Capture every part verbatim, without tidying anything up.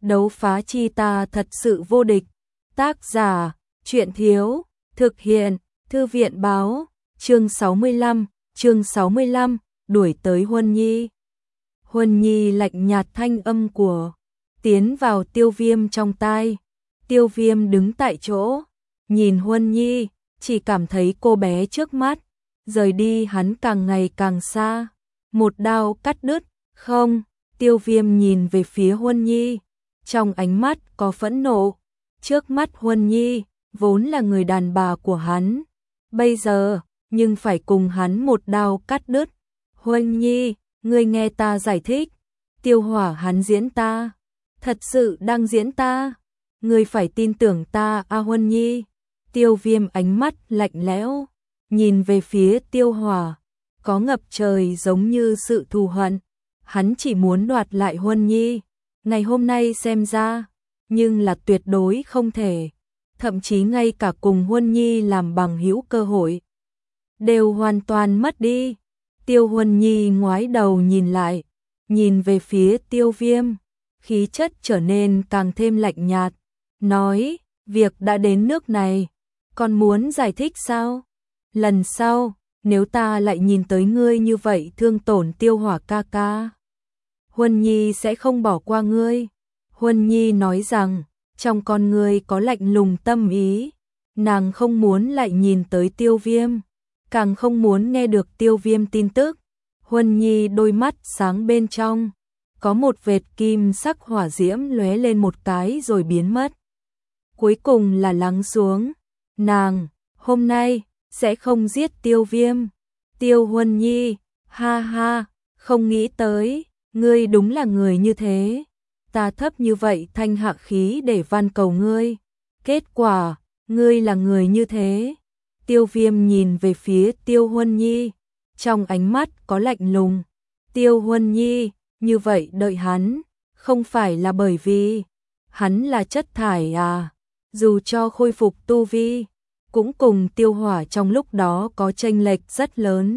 Đấu phá chi ta thật sự vô địch. Tác giả, Truyện Thiếu, thực hiện, Thư viện Báo, chương sáu mươi lăm, chương sáu mươi lăm, đuổi tới Huân Nhi. Huân Nhi lạnh nhạt thanh âm của tiến vào Tiêu Viêm trong tai. Tiêu Viêm đứng tại chỗ, nhìn Huân Nhi, chỉ cảm thấy cô bé trước mắt, rời đi hắn càng ngày càng xa. Một đao cắt đứt, không, Tiêu Viêm nhìn về phía Huân Nhi, trong ánh mắt có phẫn nộ. Trước mắt Huân Nhi, vốn là người đàn bà của hắn, bây giờ, nhưng phải cùng hắn một đao cắt đứt. Huân Nhi, ngươi nghe ta giải thích, Tiêu Hỏa hắn diễn ta, thật sự đang diễn ta, ngươi phải tin tưởng ta a Huân Nhi. Tiêu Viêm ánh mắt lạnh lẽo, nhìn về phía Tiêu Hỏa, có ngập trời giống như sự thù hận, hắn chỉ muốn đoạt lại Huân Nhi, ngày hôm nay xem ra, nhưng là tuyệt đối không thể, thậm chí ngay cả cùng Huân Nhi làm bằng hữu cơ hội đều hoàn toàn mất đi. Tiêu Huân Nhi ngoái đầu nhìn lại, nhìn về phía Tiêu Viêm, khí chất trở nên càng thêm lạnh nhạt, nói, việc đã đến nước này, còn muốn giải thích sao? Lần sau, nếu ta lại nhìn tới ngươi như vậy thương tổn Tiêu Hỏa ca ca, Huân Nhi sẽ không bỏ qua ngươi. Huân Nhi nói rằng, trong con ngươi có lạnh lùng tâm ý, nàng không muốn lại nhìn tới Tiêu Viêm, càng không muốn nghe được Tiêu Viêm tin tức. Huân Nhi đôi mắt sáng bên trong, có một vệt kim sắc hỏa diễm lóe lên một cái rồi biến mất. Cuối cùng là lắng xuống, nàng, hôm nay, sẽ không giết Tiêu Viêm. Tiêu Huân Nhi, ha ha, không nghĩ tới, ngươi đúng là người như thế. Ta thấp như vậy thanh hạ khí để van cầu ngươi, kết quả, ngươi là người như thế. Tiêu Viêm nhìn về phía Tiêu Huân Nhi, trong ánh mắt có lạnh lùng. Tiêu Huân Nhi, như vậy đợi hắn, không phải là bởi vì hắn là chất thải à, dù cho khôi phục tu vi, cũng cùng Tiêu Hỏa trong lúc đó có chênh lệch rất lớn.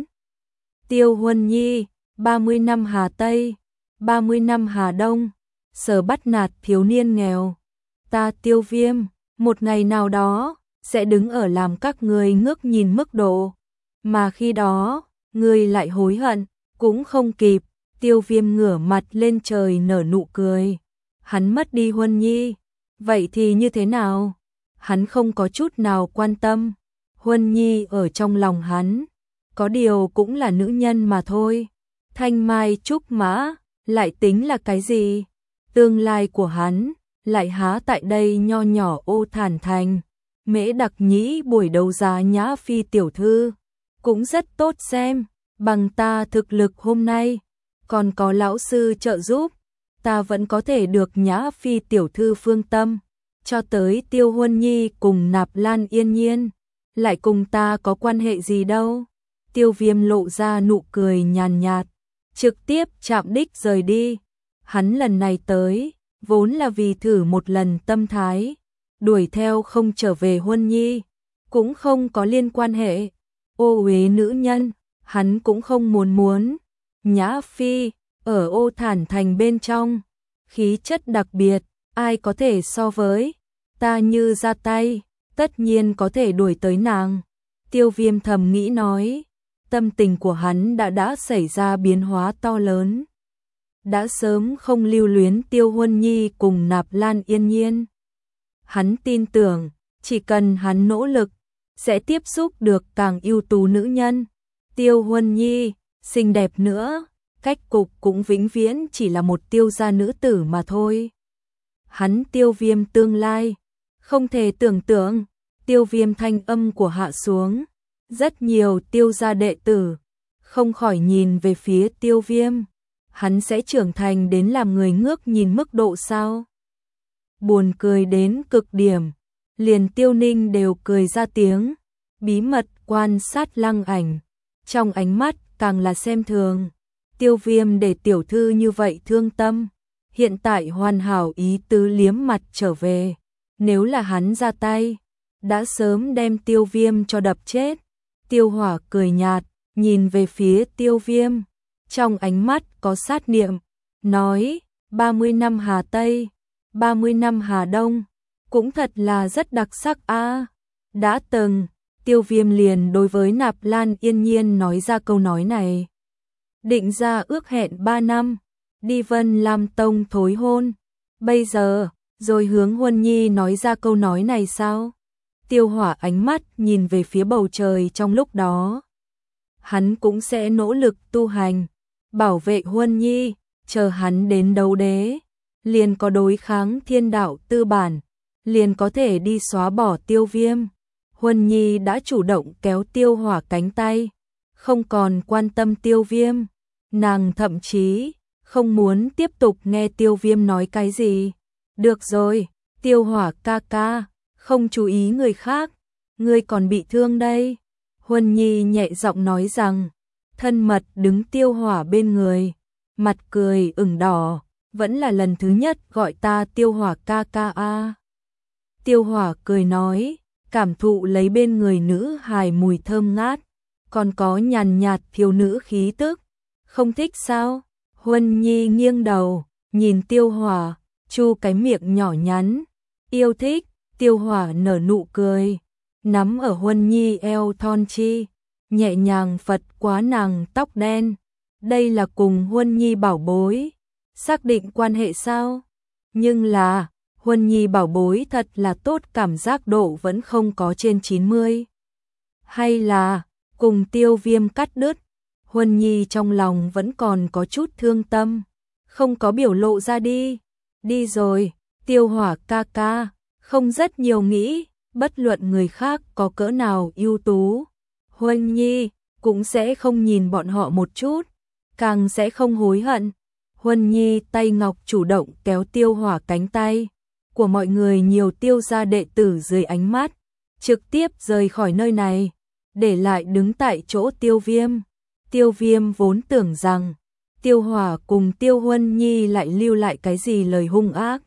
Tiêu Huân Nhi, ba mươi năm Hà Tây, ba mươi năm Hà Đông, sở bắt nạt thiếu niên nghèo. Ta Tiêu Viêm, một ngày nào đó, sẽ đứng ở làm các người ngước nhìn mức độ, mà khi đó, người lại hối hận, cũng không kịp. Tiêu Viêm ngửa mặt lên trời nở nụ cười. Hắn mất đi Huân Nhi, vậy thì như thế nào? Hắn không có chút nào quan tâm. Huân Nhi ở trong lòng hắn, có điều cũng là nữ nhân mà thôi. Thanh mai trúc mã, lại tính là cái gì? Tương lai của hắn, lại há tại đây nho nhỏ Ô Thản Thành. Mễ Đặc Nhĩ buổi đấu giá Nhã Phi tiểu thư, cũng rất tốt xem, bằng ta thực lực hôm nay, còn có lão sư trợ giúp, ta vẫn có thể được Nhã Phi tiểu thư phương tâm, cho tới Tiêu Huân Nhi cùng Nạp Lan Yên Nhiên, lại cùng ta có quan hệ gì đâu. Tiêu Viêm lộ ra nụ cười nhàn nhạt, trực tiếp chạm đích rời đi. Hắn lần này tới, vốn là vì thử một lần tâm thái, đuổi theo không trở về Huân Nhi, cũng không có liên quan hệ. Ô uế nữ nhân, hắn cũng không muốn muốn. Nhã Phi, ở Ô Thản Thành bên trong, khí chất đặc biệt, ai có thể so với, ta như ra tay, tất nhiên có thể đuổi tới nàng. Tiêu Viêm thầm nghĩ nói, tâm tình của hắn đã đã xảy ra biến hóa to lớn. Đã sớm không lưu luyến Tiêu Huân Nhi cùng Nạp Lan Yên Nhiên. Hắn tin tưởng, chỉ cần hắn nỗ lực, sẽ tiếp xúc được càng ưu tú nữ nhân. Tiêu Huân Nhi, xinh đẹp nữa, cách cục cũng vĩnh viễn chỉ là một tiêu gia nữ tử mà thôi. Hắn Tiêu Viêm tương lai, không thể tưởng tượng. Tiêu Viêm thanh âm của hạ xuống, rất nhiều tiêu gia đệ tử, không khỏi nhìn về phía Tiêu Viêm. Hắn sẽ trưởng thành đến làm người ngước nhìn mức độ sao? Buồn cười đến cực điểm, liền Tiêu Ninh đều cười ra tiếng, bí mật quan sát Lăng Ảnh, trong ánh mắt càng là xem thường. Tiêu Viêm để tiểu thư như vậy thương tâm, hiện tại hoàn hảo ý tứ liếm mặt trở về, nếu là hắn ra tay, đã sớm đem Tiêu Viêm cho đập chết. Tiêu Hỏa cười nhạt, nhìn về phía Tiêu Viêm, trong ánh mắt có sát niệm, nói, ba mươi năm Hà Tây, ba mươi năm Hà Đông, cũng thật là rất đặc sắc a. Đã từng, Tiêu Viêm liền đối với Nạp Lan Yên Nhiên nói ra câu nói này. Định ra ước hẹn ba năm, đi Vân Lam Tông thối hôn. Bây giờ, rồi hướng Huân Nhi nói ra câu nói này sao? Tiêu Hỏa ánh mắt nhìn về phía bầu trời trong lúc đó. Hắn cũng sẽ nỗ lực tu hành, bảo vệ Huân Nhi, chờ hắn đến đấu đế, liền có đối kháng thiên đạo tư bản, liền có thể đi xóa bỏ Tiêu Viêm. Huân Nhi đã chủ động kéo Tiêu Hỏa cánh tay, không còn quan tâm Tiêu Viêm. Nàng thậm chí không muốn tiếp tục nghe Tiêu Viêm nói cái gì. Được rồi, Tiêu Hỏa ca ca, không chú ý người khác, ngươi còn bị thương đây. Huân Nhi nhẹ giọng nói rằng, thân mật đứng Tiêu Hỏa bên người, mặt cười ửng đỏ, vẫn là lần thứ nhất gọi ta Tiêu Hỏa ca ca a. Tiêu Hỏa cười nói, cảm thụ lấy bên người nữ hài mùi thơm ngát, còn có nhàn nhạt thiếu nữ khí tức. Không thích sao? Huân Nhi nghiêng đầu, nhìn Tiêu Hỏa, chu cái miệng nhỏ nhắn. Yêu thích. Tiêu Hỏa nở nụ cười, nắm ở Huân Nhi eo thon chi, nhẹ nhàng phật quá nàng tóc đen. Đây là cùng Huân Nhi bảo bối, xác định quan hệ sao? Nhưng là, Huân Nhi bảo bối thật là tốt, cảm giác độ vẫn không có trên chín mươi. Hay là, cùng Tiêu Viêm cắt đứt, Huân Nhi trong lòng vẫn còn có chút thương tâm, không có biểu lộ ra đi. Đi rồi, Tiêu Hỏa ca ca, không rất nhiều nghĩ, bất luận người khác có cỡ nào ưu tú, Huân Nhi cũng sẽ không nhìn bọn họ một chút, càng sẽ không hối hận. Huân Nhi tay ngọc chủ động kéo Tiêu Hỏa cánh tay của mọi người, nhiều Tiêu gia đệ tử dưới ánh mắt, trực tiếp rời khỏi nơi này, để lại đứng tại chỗ Tiêu Viêm. Tiêu Viêm vốn tưởng rằng Tiêu Hỏa cùng Tiêu Huân Nhi lại lưu lại cái gì lời hung ác,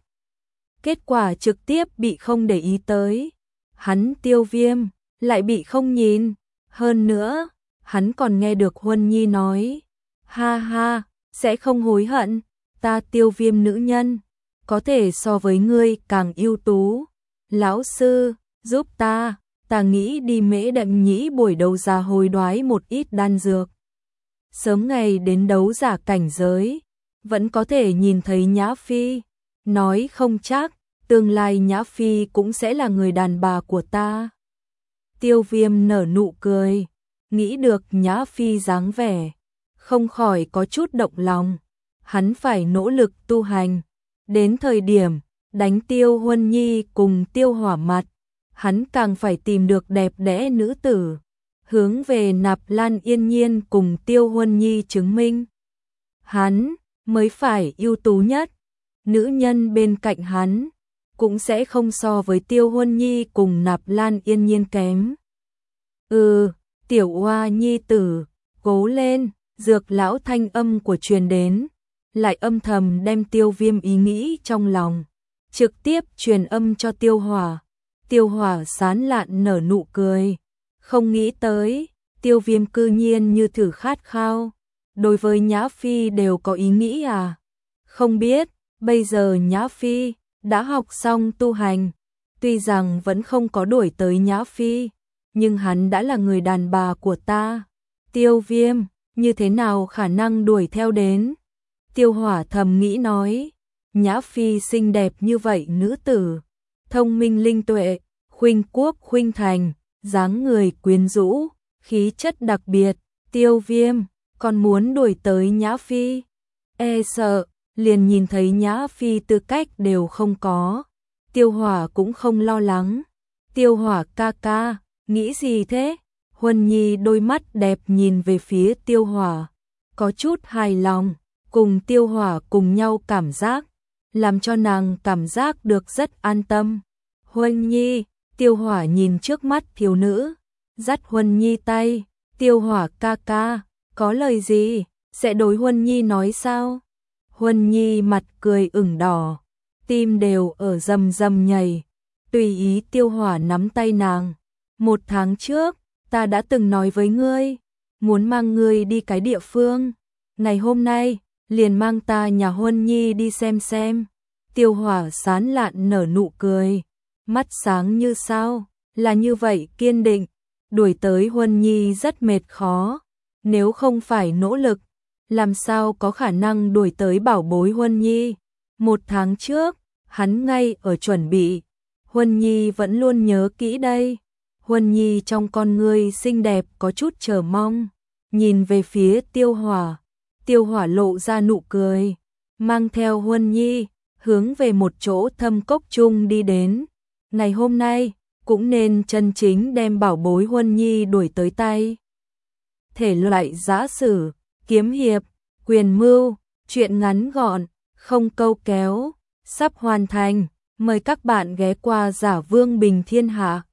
kết quả trực tiếp bị không để ý tới. Hắn Tiêu Viêm lại bị không nhìn. Hơn nữa, hắn còn nghe được Huân Nhi nói, ha ha, sẽ không hối hận, ta Tiêu Viêm nữ nhân, có thể so với ngươi càng ưu tú. Lão sư, giúp ta, ta nghĩ đi Mễ Đậm Nhĩ buổi đấu giá hối đoái một ít đan dược. Sớm ngày đến đấu giả cảnh giới, vẫn có thể nhìn thấy Nhã Phi. Nói không chắc, tương lai Nhã Phi cũng sẽ là người đàn bà của ta. Tiêu Viêm nở nụ cười, nghĩ được Nhã Phi dáng vẻ, không khỏi có chút động lòng. Hắn phải nỗ lực tu hành, đến thời điểm đánh Tiêu Huân Nhi cùng Tiêu Hỏa mặt, hắn càng phải tìm được đẹp đẽ nữ tử, hướng về Nạp Lan Yên Nhiên cùng Tiêu Huân Nhi chứng minh hắn mới phải ưu tú nhất. Nữ nhân bên cạnh hắn cũng sẽ không so với Tiêu Huân Nhi cùng Nạp Lan Yên Nhiên kém. Ừ, tiểu Hoa Nhi tử, cố lên. Dược lão thanh âm của truyền đến, lại âm thầm đem Tiêu Viêm ý nghĩ trong lòng trực tiếp truyền âm cho Tiêu Hỏa. Tiêu Hỏa sán lạn nở nụ cười, không nghĩ tới Tiêu Viêm cư nhiên như thử khát khao, đối với Nhã Phi đều có ý nghĩ à? Không biết, bây giờ Nhã Phi đã học xong tu hành, tuy rằng vẫn không có đuổi tới Nhã Phi, nhưng hắn đã là người đàn bà của ta. Tiêu Viêm như thế nào khả năng đuổi theo đến? Tiêu Hỏa thầm nghĩ nói, Nhã Phi xinh đẹp như vậy nữ tử, thông minh linh tuệ, khuynh quốc khuynh thành, dáng người quyến rũ, khí chất đặc biệt, Tiêu Viêm còn muốn đuổi tới Nhã Phi, e sợ liền nhìn thấy Nhã Phi tư cách đều không có. Tiêu Hỏa cũng không lo lắng. Tiêu Hỏa ca ca, nghĩ gì thế? Huân Nhi đôi mắt đẹp nhìn về phía Tiêu Hỏa, có chút hài lòng, cùng Tiêu Hỏa cùng nhau cảm giác, làm cho nàng cảm giác được rất an tâm. Huân Nhi, Tiêu Hỏa nhìn trước mắt thiếu nữ, dắt Huân Nhi tay, Tiêu Hỏa ca ca, có lời gì, sẽ đối Huân Nhi nói sao? Huân Nhi mặt cười ửng đỏ, tim đều ở rầm rầm nhảy, tùy ý Tiêu Hỏa nắm tay nàng. Một tháng trước, ta đã từng nói với ngươi, muốn mang ngươi đi cái địa phương, ngày hôm nay, liền mang ta nhà Huân Nhi đi xem xem. Tiêu Hỏa sán lạn nở nụ cười, mắt sáng như sao, là như vậy kiên định, đuổi tới Huân Nhi rất mệt khó, nếu không phải nỗ lực, làm sao có khả năng đuổi tới bảo bối Huân Nhi. Một tháng trước, hắn ngay ở chuẩn bị, Huân Nhi vẫn luôn nhớ kỹ đây. Huân Nhi trong con ngươi xinh đẹp có chút chờ mong, nhìn về phía Tiêu Hỏa, Tiêu Hỏa lộ ra nụ cười, mang theo Huân Nhi, hướng về một chỗ thâm cốc chung đi đến. Ngày hôm nay, cũng nên chân chính đem bảo bối Huân Nhi đuổi tới tay. Thể loại giã sử, kiếm hiệp, quyền mưu, truyện ngắn gọn, không câu kéo, sắp hoàn thành. Mời các bạn ghé qua Giả Vương Bình Thiên Hạ.